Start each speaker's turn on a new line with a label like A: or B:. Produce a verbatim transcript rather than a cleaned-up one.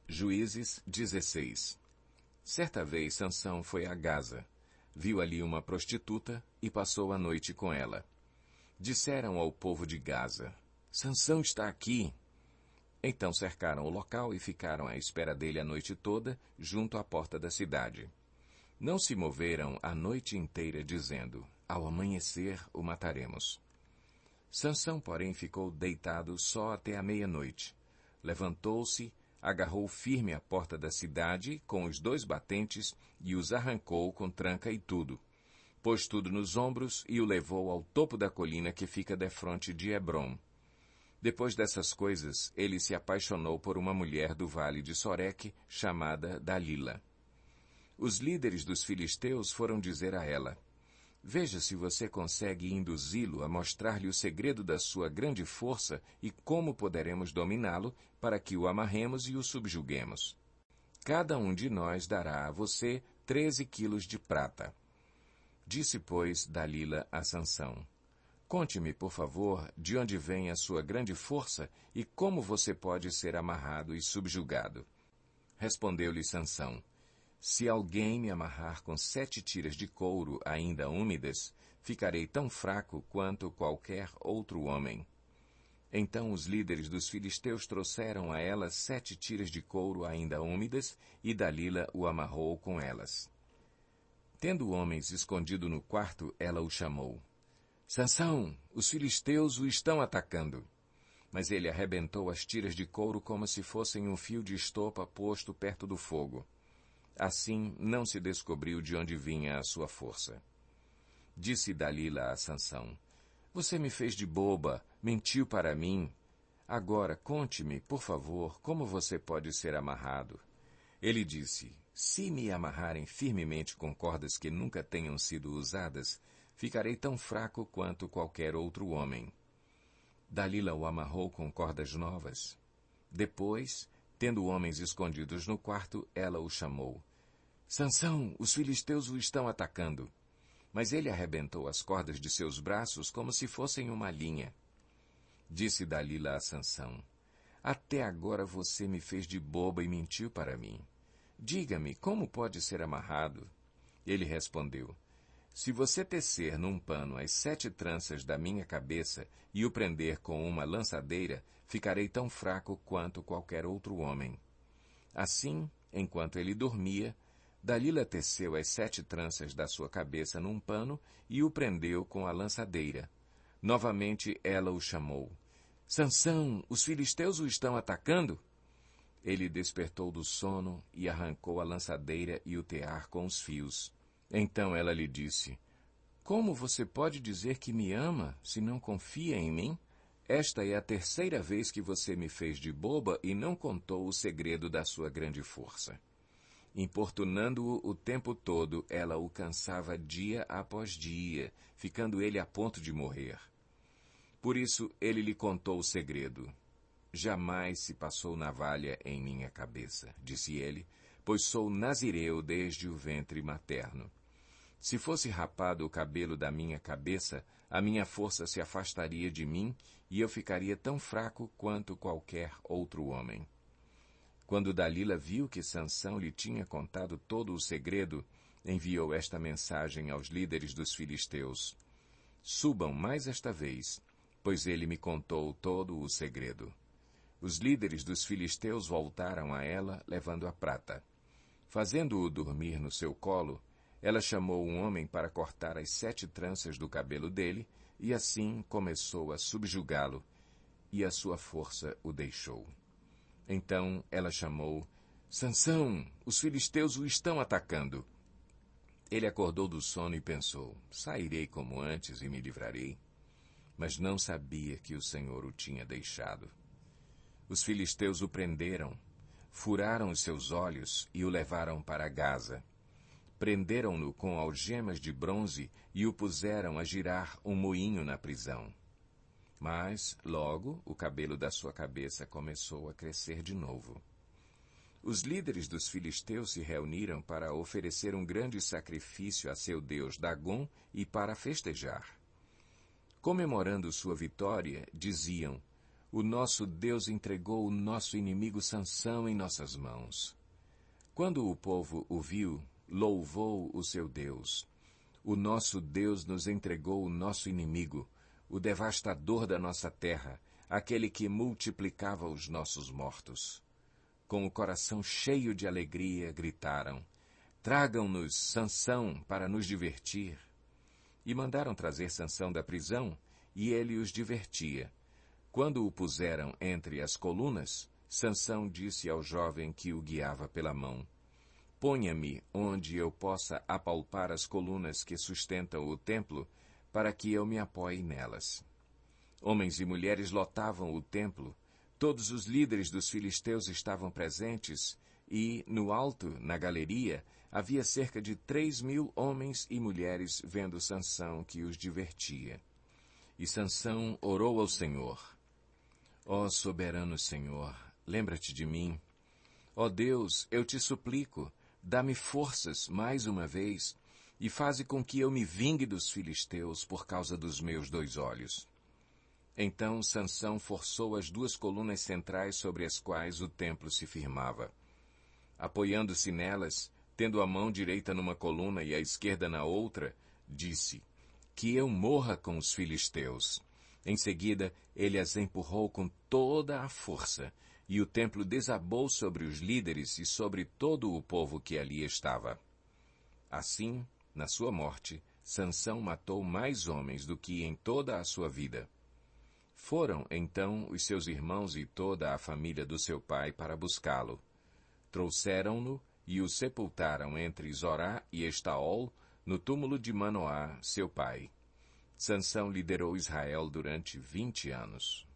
A: Juízes dezesseis. Certa vez Sansão foi a Gaza, viu ali uma prostituta e passou a noite com ela. Disseram ao povo de Gaza: Sansão está aqui. Então cercaram o local e ficaram à espera dele a noite toda, junto à porta da cidade. Não se moveram a noite inteira, dizendo: ao amanhecer o mataremos. Sansão, porém, ficou deitado só até a meia-noite. Levantou-se, agarrou firme a porta da cidade com os dois batentes e os arrancou com tranca e tudo. Pôs tudo nos ombros e o levou ao topo da colina que fica defronte de Hebrom. Depois dessas coisas, ele se apaixonou por uma mulher do vale de Soreque, chamada Dalila. Os líderes dos filisteus foram dizer a ela: veja se você consegue induzi-lo a mostrar-lhe o segredo da sua grande força e como poderemos dominá-lo para que o amarremos e o subjuguemos. Cada um de nós dará a você treze quilos de prata. Disse, pois, Dalila a Sansão: conte-me, por favor, de onde vem a sua grande força e como você pode ser amarrado e subjugado. Respondeu-lhe Sansão: se alguém me amarrar com sete tiras de couro ainda úmidas, ficarei tão fraco quanto qualquer outro homem. Então os líderes dos filisteus trouxeram a ela sete tiras de couro ainda úmidas, e Dalila o amarrou com elas. Tendo homens escondido no quarto, ela o chamou. Sansão, os filisteus o estão atacando. Mas ele arrebentou as tiras de couro como se fossem um fio de estopa posto perto do fogo. Assim, não se descobriu de onde vinha a sua força. Disse Dalila a Sansão: você me fez de boba, mentiu para mim. Agora, conte-me, por favor, como você pode ser amarrado. Ele disse: se me amarrarem firmemente com cordas que nunca tenham sido usadas, ficarei tão fraco quanto qualquer outro homem. Dalila o amarrou com cordas novas. Depois, tendo homens escondidos no quarto, ela o chamou. Sansão, os filisteus o estão atacando. Mas ele arrebentou as cordas de seus braços como se fossem uma linha. Disse Dalila a Sansão: até agora você me fez de boba e mentiu para mim. Diga-me, como pode ser amarrado? Ele respondeu: se você tecer num pano as sete tranças da minha cabeça e o prender com uma lançadeira, ficarei tão fraco quanto qualquer outro homem. Assim, enquanto ele dormia, Dalila teceu as sete tranças da sua cabeça num pano e o prendeu com a lançadeira. Novamente ela o chamou. Sansão, os filisteus o estão atacando? Ele despertou do sono e arrancou a lançadeira e o tear com os fios. Então ela lhe disse: como você pode dizer que me ama, se não confia em mim? Esta é a terceira vez que você me fez de boba e não contou o segredo da sua grande força. Importunando-o o tempo todo, ela o cansava dia após dia, ficando ele a ponto de morrer. Por isso ele lhe contou o segredo. Jamais se passou navalha em minha cabeça, disse ele, pois sou nazireu desde o ventre materno. Se fosse rapado o cabelo da minha cabeça, a minha força se afastaria de mim e eu ficaria tão fraco quanto qualquer outro homem. Quando Dalila viu que Sansão lhe tinha contado todo o segredo, enviou esta mensagem aos líderes dos filisteus: subam mais esta vez, pois ele me contou todo o segredo. Os líderes dos filisteus voltaram a ela, levando a prata. Fazendo-o dormir no seu colo, ela chamou um homem para cortar as sete tranças do cabelo dele, e assim começou a subjugá-lo, e a sua força o deixou. Então ela chamou: Sansão, os filisteus o estão atacando. Ele acordou do sono e pensou: sairei como antes e me livrarei. Mas não sabia que o Senhor o tinha deixado. Os filisteus o prenderam, furaram os seus olhos e o levaram para Gaza. Prenderam-no com algemas de bronze e o puseram a girar um moinho na prisão. Mas, logo, o cabelo da sua cabeça começou a crescer de novo. Os líderes dos filisteus se reuniram para oferecer um grande sacrifício a seu deus Dagom e para festejar. Comemorando sua vitória, diziam: O nosso Deus entregou o nosso inimigo Sansão em nossas mãos. Quando o povo o viu, louvou o seu Deus. O nosso Deus nos entregou o nosso inimigo, o devastador da nossa terra, aquele que multiplicava os nossos mortos. Com o coração cheio de alegria, gritaram: Tragam-nos Sansão para nos divertir. E mandaram trazer Sansão da prisão, e ele os divertia. Quando o puseram entre as colunas, Sansão disse ao jovem que o guiava pela mão: Ponha-me onde eu possa apalpar as colunas que sustentam o templo, para que eu me apoie nelas. Homens e mulheres lotavam o templo, todos os líderes dos filisteus estavam presentes, e, no alto, na galeria, havia cerca de três mil homens e mulheres vendo Sansão que os divertia. E Sansão orou ao Senhor: Ó soberano Senhor, lembra-te de mim. Ó Deus, eu te suplico, dá-me forças mais uma vez, e faze com que eu me vingue dos filisteus por causa dos meus dois olhos. Então Sansão forçou as duas colunas centrais sobre as quais o templo se firmava. Apoiando-se nelas, tendo a mão direita numa coluna e a esquerda na outra, disse: Que eu morra com os filisteus. Em seguida, ele as empurrou com toda a força, e o templo desabou sobre os líderes e sobre todo o povo que ali estava. Assim, na sua morte, Sansão matou mais homens do que em toda a sua vida. Foram, então, os seus irmãos e toda a família do seu pai para buscá-lo. Trouxeram-no e o sepultaram entre Zorá e Estaol, no túmulo de Manoá, seu pai. Sansão liderou Israel durante vinte anos.